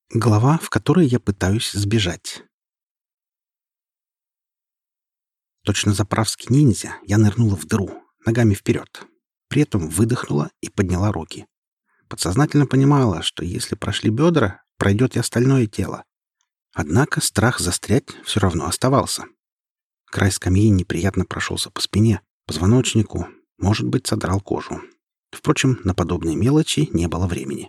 Глава, в которой я пытаюсь сбежать. Точно заправский ниндзя я нырнула в дыру, ногами вперед. При этом выдохнула и подняла руки. Подсознательно понимала, что если прошли бедра, пройдет и остальное тело. Однако страх застрять все равно оставался. Край скамьи неприятно прошелся по спине, позвоночнику, может быть, содрал кожу. Впрочем, на подобные мелочи не было времени.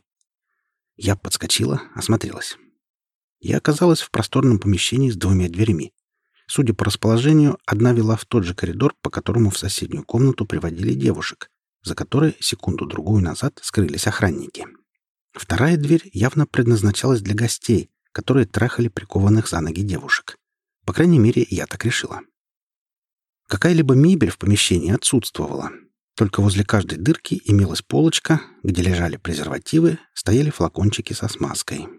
Я подскочила, осмотрелась. Я оказалась в просторном помещении с двумя дверями. Судя по расположению, одна вела в тот же коридор, по которому в соседнюю комнату приводили девушек, за которой секунду-другую назад скрылись охранники. Вторая дверь явно предназначалась для гостей, которые трахали прикованных за ноги девушек. По крайней мере, я так решила. Какая-либо мебель в помещении отсутствовала. Только возле каждой дырки имелась полочка, где лежали презервативы, стояли флакончики со смазкой.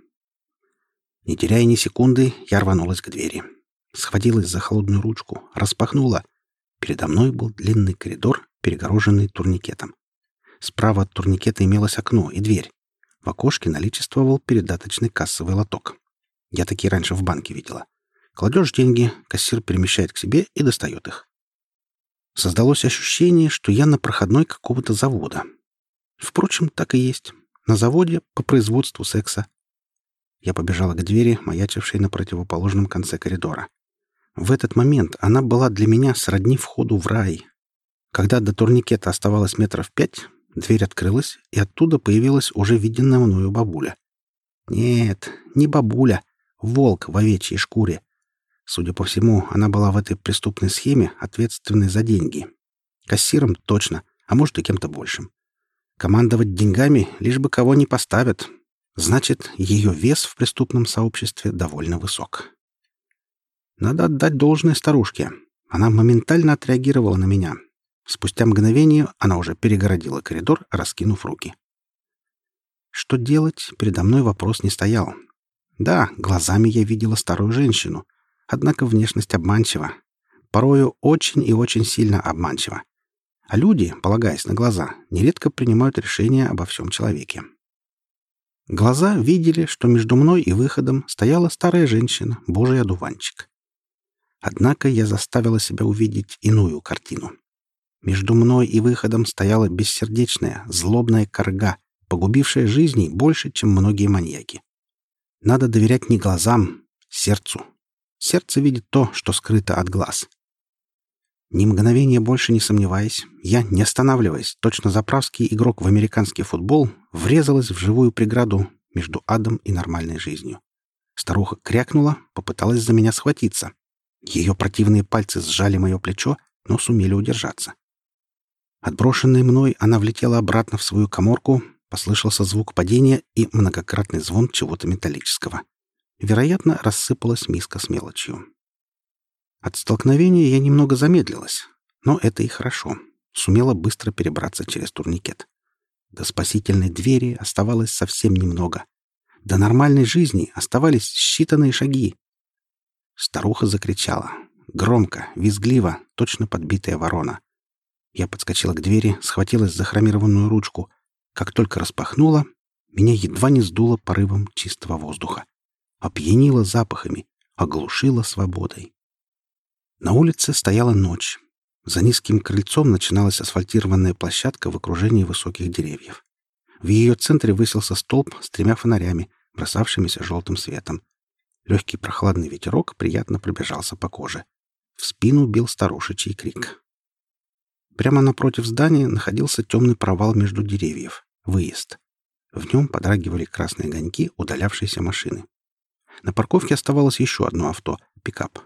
Не теряя ни секунды, я рванулась к двери. Схватилась за холодную ручку, распахнула. Передо мной был длинный коридор, перегороженный турникетом. Справа от турникета имелось окно и дверь. В окошке наличествовал передаточный кассовый лоток. Я такие раньше в банке видела. Кладешь деньги, кассир перемещает к себе и достает их. Создалось ощущение, что я на проходной какого-то завода. Впрочем, так и есть. На заводе по производству секса. Я побежала к двери, маячившей на противоположном конце коридора. В этот момент она была для меня сродни входу в рай. Когда до турникета оставалось метров 5, дверь открылась, и оттуда появилась уже виденная мною бабуля. Нет, не бабуля, волк в овечьей шкуре. Судя по всему, она была в этой преступной схеме ответственной за деньги. Кассиром точно, а может и кем-то большим. Командовать деньгами, лишь бы кого не поставят. Значит, ее вес в преступном сообществе довольно высок. Надо отдать должное старушке. Она моментально отреагировала на меня. Спустя мгновение она уже перегородила коридор, раскинув руки. Что делать, передо мной вопрос не стоял. Да, глазами я видела старую женщину. Однако внешность обманчива. Порою очень и очень сильно обманчива. А люди, полагаясь на глаза, нередко принимают решения обо всем человеке. Глаза видели, что между мной и выходом стояла старая женщина, божий одуванчик. Однако я заставила себя увидеть иную картину. Между мной и выходом стояла бессердечная, злобная корга, погубившая жизни больше, чем многие маньяки. Надо доверять не глазам, сердцу. Сердце видит то, что скрыто от глаз. Ни мгновения больше не сомневаясь, я, не останавливаясь, точно заправский игрок в американский футбол, врезалась в живую преграду между адом и нормальной жизнью. Старуха крякнула, попыталась за меня схватиться. Ее противные пальцы сжали мое плечо, но сумели удержаться. Отброшенной мной, она влетела обратно в свою каморку, послышался звук падения и многократный звон чего-то металлического. Вероятно, рассыпалась миска с мелочью. От столкновения я немного замедлилась, но это и хорошо. Сумела быстро перебраться через турникет. До спасительной двери оставалось совсем немного. До нормальной жизни оставались считанные шаги. Старуха закричала. Громко, визгливо, точно подбитая ворона. Я подскочила к двери, схватилась за хромированную ручку. Как только распахнула, меня едва не сдуло порывом чистого воздуха. Опьянила запахами, оглушила свободой. На улице стояла ночь. За низким крыльцом начиналась асфальтированная площадка в окружении высоких деревьев. В ее центре высился столб с 3 фонарями, бросавшимися желтым светом. Легкий прохладный ветерок приятно пробежался по коже. В спину бил старушечий крик. Прямо напротив здания находился темный провал между деревьев — выезд. В нем подрагивали красные огоньки удалявшейся машины. На парковке оставалось еще одно авто — пикап.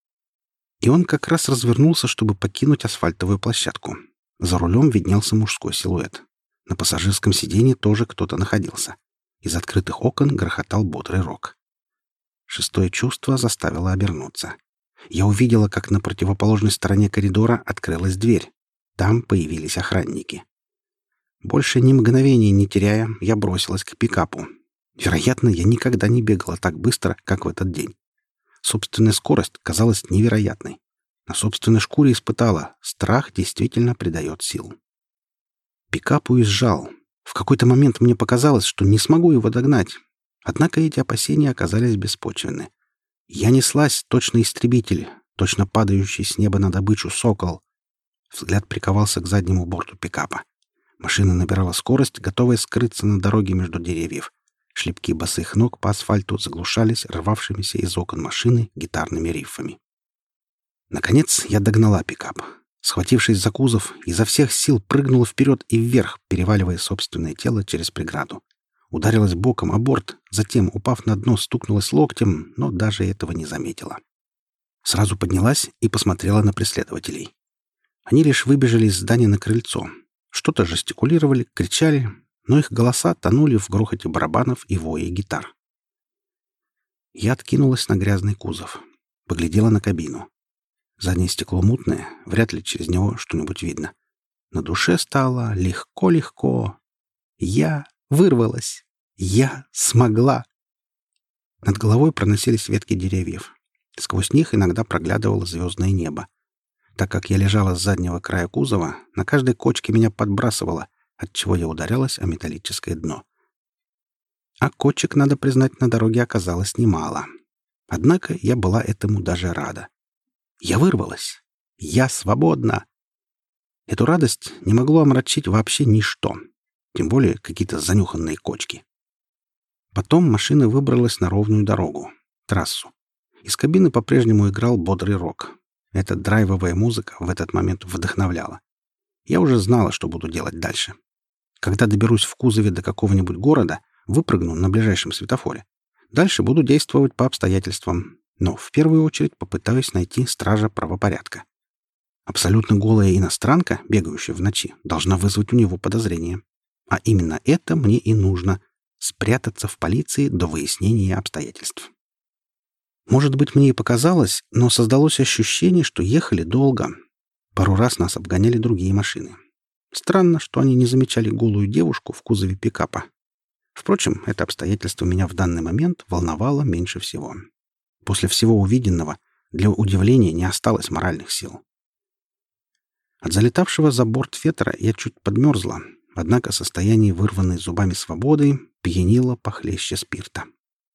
И он как раз развернулся, чтобы покинуть асфальтовую площадку. За рулем виднелся мужской силуэт. На пассажирском сиденье тоже кто-то находился. Из открытых окон грохотал бодрый рок. Шестое чувство заставило обернуться. Я увидела, как на противоположной стороне коридора открылась дверь. Там появились охранники. Больше ни мгновения не теряя, я бросилась к пикапу. Вероятно, я никогда не бегала так быстро, как в этот день. Собственная скорость казалась невероятной. На собственной шкуре испытала, страх действительно придает сил. Пикап уезжал. В какой-то момент мне показалось, что не смогу его догнать. Однако эти опасения оказались беспочвенны. Я неслась, точно истребитель, точно падающий с неба на добычу сокол. Взгляд приковался к заднему борту пикапа. Машина набирала скорость, готовая скрыться на дороге между деревьев. Шлепки босых ног по асфальту заглушались рвавшимися из окон машины гитарными риффами. Наконец я догнала пикап. Схватившись за кузов, изо всех сил прыгнула вперед и вверх, переваливая собственное тело через преграду. Ударилась боком о борт, затем, упав на дно, стукнулась локтем, но даже этого не заметила. Сразу поднялась и посмотрела на преследователей. Они лишь выбежали из здания на крыльцо. Что-то жестикулировали, кричали, но их голоса тонули в грохоте барабанов и вое гитар. Я откинулась на грязный кузов. Поглядела на кабину. Заднее стекло мутное, вряд ли через него что-нибудь видно. На душе стало легко-легко. Я вырвалась. Я смогла. Над головой проносились ветки деревьев. Сквозь них иногда проглядывало звездное небо. Так как я лежала с заднего края кузова, на каждой кочке меня подбрасывало, отчего я ударялась о металлическое дно. А кочек, надо признать, на дороге оказалось немало. Однако я была этому даже рада. Я вырвалась. Я свободна. Эту радость не могло омрачить вообще ничто, тем более какие-то занюханные кочки. Потом машина выбралась на ровную дорогу, трассу. Из кабины по-прежнему играл бодрый рок. Эта драйвовая музыка в этот момент вдохновляла. Я уже знала, что буду делать дальше. Когда доберусь в кузове до какого-нибудь города, выпрыгну на ближайшем светофоре. Дальше буду действовать по обстоятельствам, но в первую очередь попытаюсь найти стража правопорядка. Абсолютно голая иностранка, бегающая в ночи, должна вызвать у него подозрение. А именно это мне и нужно — спрятаться в полиции до выяснения обстоятельств. Может быть, мне и показалось, но создалось ощущение, что ехали долго. Пару раз нас обгоняли другие машины. Странно, что они не замечали голую девушку в кузове пикапа. Впрочем, это обстоятельство меня в данный момент волновало меньше всего. После всего увиденного для удивления не осталось моральных сил. От залетавшего за борт ветра я чуть подмерзла, однако состояние вырванной зубами свободы пьянило похлеще спирта.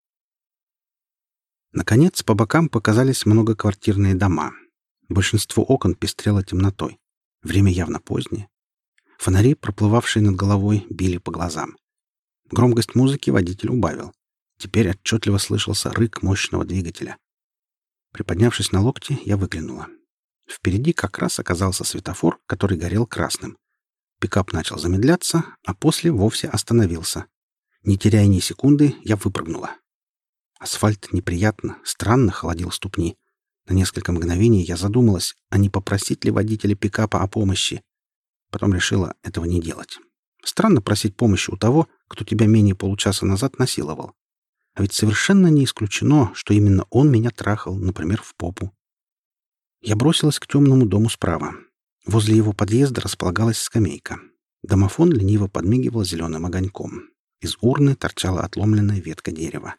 Наконец, по бокам показались многоквартирные дома. Большинство окон пестрело темнотой. Время явно позднее. Фонари, проплывавшие над головой, били по глазам. Громкость музыки водитель убавил. Теперь отчетливо слышался рык мощного двигателя. Приподнявшись на локте, я выглянула. Впереди как раз оказался светофор, который горел красным. Пикап начал замедляться, а после вовсе остановился. Не теряя ни секунды, я выпрыгнула. Асфальт неприятно, странно холодил ступни. На несколько мгновений я задумалась, а не попросить ли водителя пикапа о помощи. Потом решила этого не делать. Странно просить помощи у того, кто тебя менее получаса назад насиловал. А ведь совершенно не исключено, что именно он меня трахал, например, в попу. Я бросилась к темному дому справа. Возле его подъезда располагалась скамейка. Домофон лениво подмигивал зеленым огоньком. Из урны торчала отломленная ветка дерева.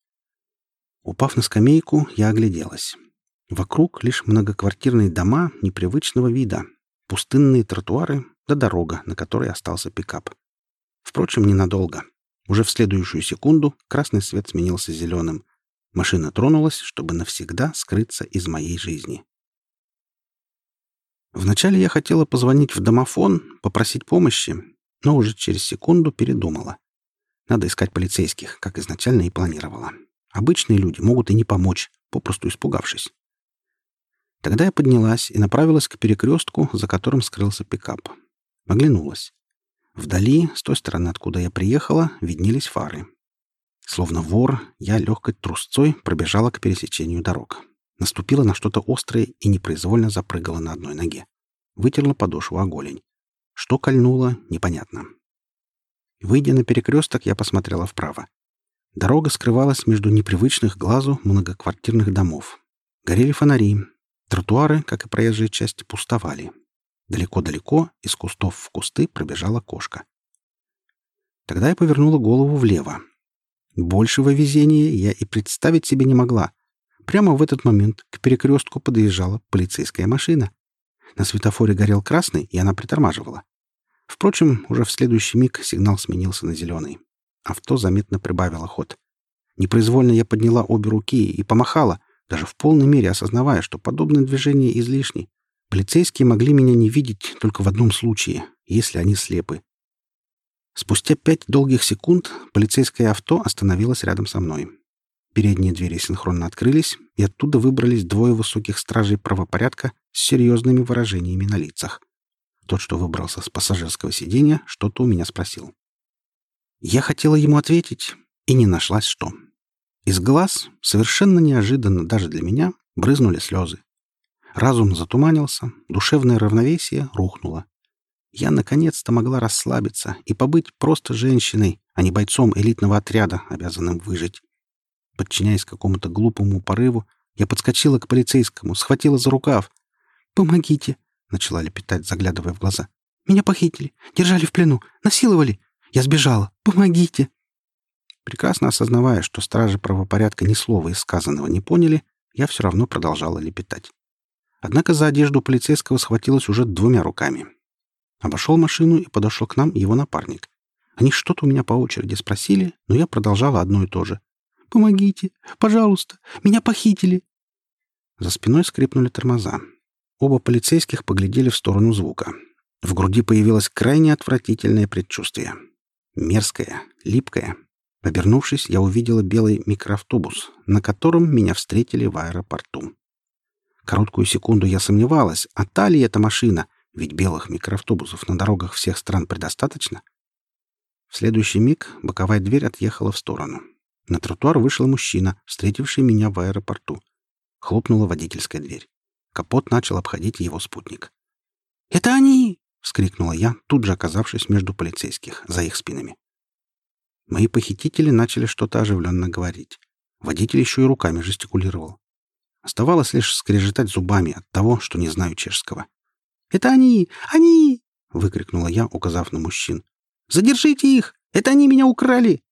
Упав на скамейку, я огляделась. Вокруг лишь многоквартирные дома непривычного вида, пустынные тротуары да дорога, на которой остался пикап. Впрочем, ненадолго. Уже в следующую секунду красный свет сменился зеленым. Машина тронулась, чтобы навсегда скрыться из моей жизни. Вначале я хотела позвонить в домофон, попросить помощи, но уже через секунду передумала. Надо искать полицейских, как изначально и планировала. Обычные люди могут и не помочь, попросту испугавшись. Тогда я поднялась и направилась к перекрестку, за которым скрылся пикап. Оглянулась. Вдали, с той стороны, откуда я приехала, виднелись фары. Словно вор, я легкой трусцой пробежала к пересечению дорог. Наступила на что-то острое и непроизвольно запрыгала на одной ноге. Вытерла подошву о голень. Что кольнуло, непонятно. Выйдя на перекресток, я посмотрела вправо. Дорога скрывалась между непривычных глазу многоквартирных домов. Горели фонари. Тротуары, как и проезжие части, пустовали. Далеко-далеко из кустов в кусты пробежала кошка. Тогда я повернула голову влево. Большего везения я и представить себе не могла. Прямо в этот момент к перекрестку подъезжала полицейская машина. На светофоре горел красный, и она притормаживала. Впрочем, уже в следующий миг сигнал сменился на зеленый. Авто заметно прибавило ход. Непроизвольно я подняла обе руки и помахала, даже в полной мере осознавая, что подобные движения излишни. Полицейские могли меня не видеть только в одном случае, если они слепы. Спустя 5 долгих секунд полицейское авто остановилось рядом со мной. Передние двери синхронно открылись, и оттуда выбрались двое высоких стражей правопорядка с серьезными выражениями на лицах. Тот, что выбрался с пассажирского сиденья, что-то у меня спросил. Я хотела ему ответить, и не нашлась что. Из глаз, совершенно неожиданно даже для меня, брызнули слезы. Разум затуманился, душевное равновесие рухнуло. Я наконец-то могла расслабиться и побыть просто женщиной, а не бойцом элитного отряда, обязанным выжить. Подчиняясь какому-то глупому порыву, я подскочила к полицейскому, схватила за рукав. «Помогите!» — начала лепетать, заглядывая в глаза. «Меня похитили, держали в плену, насиловали. Я сбежала. Помогите!» Прекрасно осознавая, что стражи правопорядка ни слова из сказанного не поняли, я все равно продолжала лепетать. Однако за одежду полицейского схватилась уже 2 руками. Обошел машину и подошел к нам его напарник. Они что-то у меня по очереди спросили, но я продолжала одно и то же. «Помогите! Пожалуйста! Меня похитили!» За спиной скрипнули тормоза. Оба полицейских поглядели в сторону звука. В груди появилось крайне отвратительное предчувствие. Мерзкое, липкое. Обернувшись, я увидела белый микроавтобус, на котором меня встретили в аэропорту. Короткую секунду я сомневалась, а та ли эта машина, ведь белых микроавтобусов на дорогах всех стран предостаточно. В следующий миг боковая дверь отъехала в сторону. На тротуар вышел мужчина, встретивший меня в аэропорту. Хлопнула водительская дверь. Капот начал обходить его спутник. «Это они!» — вскрикнула я, тут же оказавшись между полицейских, за их спинами. Мои похитители начали что-то оживленно говорить. Водитель еще и руками жестикулировал. Оставалось лишь скрежетать зубами от того, что не знаю чешского. «Это они! Они!» — выкрикнула я, указав на мужчин. «Задержите их! Это они меня украли!»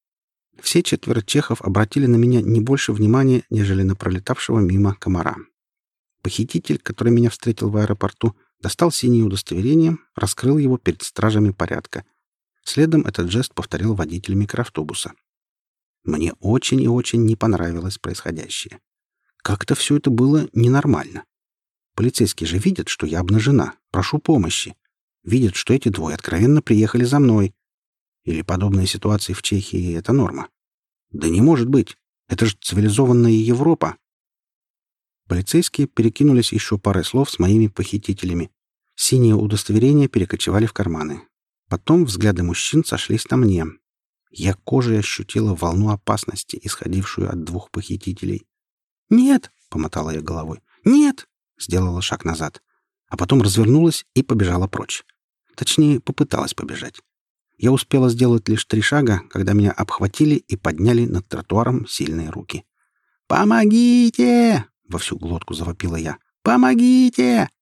Все 4 чехов обратили на меня не больше внимания, нежели на пролетавшего мимо комара. Похититель, который меня встретил в аэропорту, достал синее удостоверение, раскрыл его перед стражами порядка. Следом этот жест повторил водитель микроавтобуса. Мне очень и очень не понравилось происходящее. Как-то все это было ненормально. Полицейские же видят, что я обнажена, прошу помощи. Видят, что эти двое откровенно приехали за мной. Или подобные ситуации в Чехии — это норма? Да не может быть. Это же цивилизованная Европа. Полицейские перекинулись еще парой слов с моими похитителями. Синие удостоверения перекочевали в карманы. Потом взгляды мужчин сошлись на мне. Я кожей ощутила волну опасности, исходившую от 2 похитителей. «Нет!» — помотала я головой. «Нет!» — сделала шаг назад. А потом развернулась и побежала прочь. Точнее, попыталась побежать. Я успела сделать лишь 3 шага, когда меня обхватили и подняли над тротуаром сильные руки. «Помогите!» — во всю глотку завопила я. «Помогите!»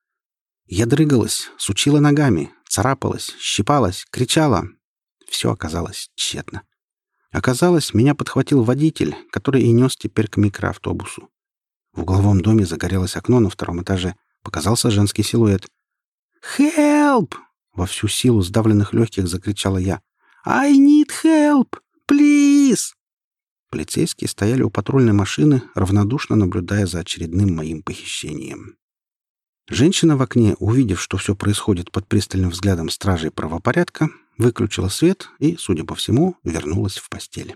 Я дрыгалась, сучила ногами, царапалась, щипалась, кричала. Все оказалось тщетно. Оказалось, меня подхватил водитель, который и нес теперь к микроавтобусу. В угловом доме загорелось окно на 2 этаже. Показался женский силуэт. «Help!» — во всю силу сдавленных легких закричала я. «I need help! Please!» Полицейские стояли у патрульной машины, равнодушно наблюдая за очередным моим похищением. Женщина в окне, увидев, что все происходит под пристальным взглядом стражей правопорядка, выключила свет и, судя по всему, вернулась в постель.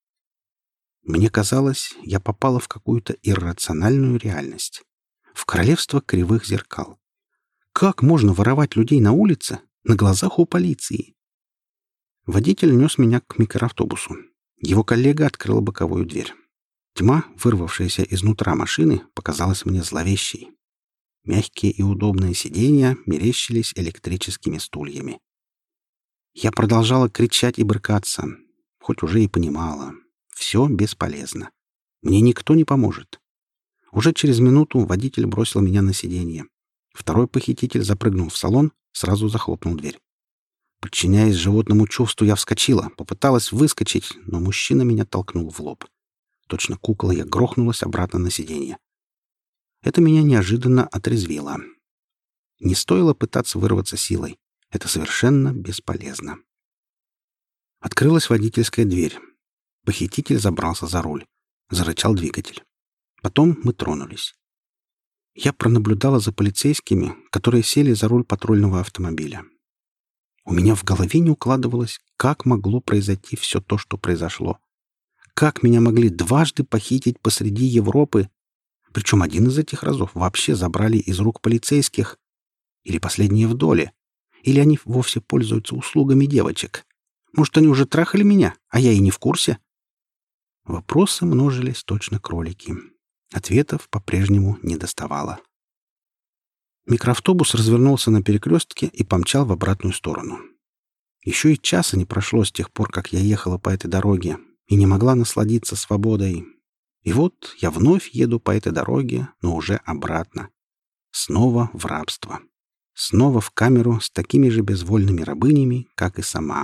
Мне казалось, я попала в какую-то иррациональную реальность. В королевство кривых зеркал. Как можно воровать людей на улице на глазах у полиции? Водитель нес меня к микроавтобусу. Его коллега открыл боковую дверь. Тьма, вырвавшаяся изнутра машины, показалась мне зловещей. Мягкие и удобные сиденья мерещились электрическими стульями. Я продолжала кричать и брыкаться, хоть уже и понимала. Все бесполезно. Мне никто не поможет. Уже через минуту водитель бросил меня на сиденье. Второй похититель запрыгнул в салон, сразу захлопнул дверь. Подчиняясь животному чувству, я вскочила, попыталась выскочить, но мужчина меня толкнул в лоб. Точно кукла я грохнулась обратно на сиденье. Это меня неожиданно отрезвило. Не стоило пытаться вырваться силой. Это совершенно бесполезно. Открылась водительская дверь. Похититель забрался за руль. Зарычал двигатель. Потом мы тронулись. Я пронаблюдала за полицейскими, которые сели за руль патрульного автомобиля. У меня в голове не укладывалось, как могло произойти все то, что произошло. Как меня могли дважды похитить посреди Европы? Причем один из этих разов вообще забрали из рук полицейских. Или последние в доле. Или они вовсе пользуются услугами девочек. Может, они уже трахали меня, а я и не в курсе? Вопросы множились точно кролики. Ответов по-прежнему не доставало. Микроавтобус развернулся на перекрестке и помчал в обратную сторону. Еще и часа не прошло с тех пор, как я ехала по этой дороге и не могла насладиться свободой. И вот я вновь еду по этой дороге, но уже обратно. Снова в рабство. Снова в камеру с такими же безвольными рабынями, как и сама.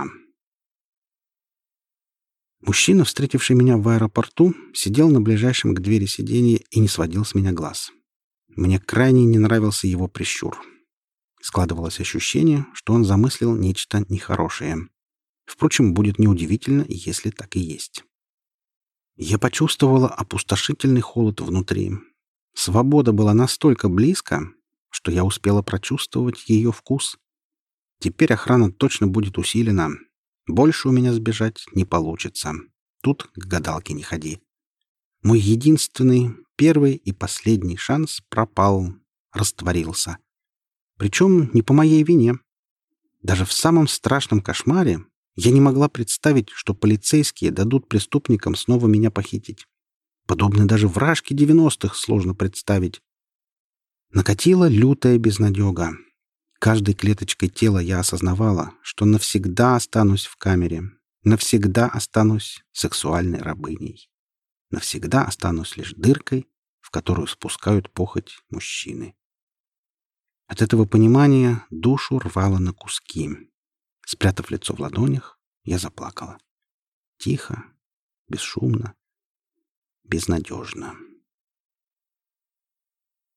Мужчина, встретивший меня в аэропорту, сидел на ближайшем к двери сиденье и не сводил с меня глаз. Мне крайне не нравился его прищур. Складывалось ощущение, что он замыслил нечто нехорошее. Впрочем, будет неудивительно, если так и есть. Я почувствовала опустошительный холод внутри. Свобода была настолько близко, что я успела прочувствовать ее вкус. Теперь охрана точно будет усилена. Больше у меня сбежать не получится. Тут к гадалке не ходи. Мой единственный, первый и последний шанс пропал, растворился. Причем не по моей вине. Даже в самом страшном кошмаре я не могла представить, что полицейские дадут преступникам снова меня похитить. Подобное даже вражке 90-х сложно представить. Накатила лютая безнадега. Каждой клеточкой тела я осознавала, что навсегда останусь в камере, навсегда останусь сексуальной рабыней, навсегда останусь лишь дыркой, в которую спускают похоть мужчины. От этого понимания душу рвало на куски. Спрятав лицо в ладонях, я заплакала. Тихо, бесшумно, безнадежно.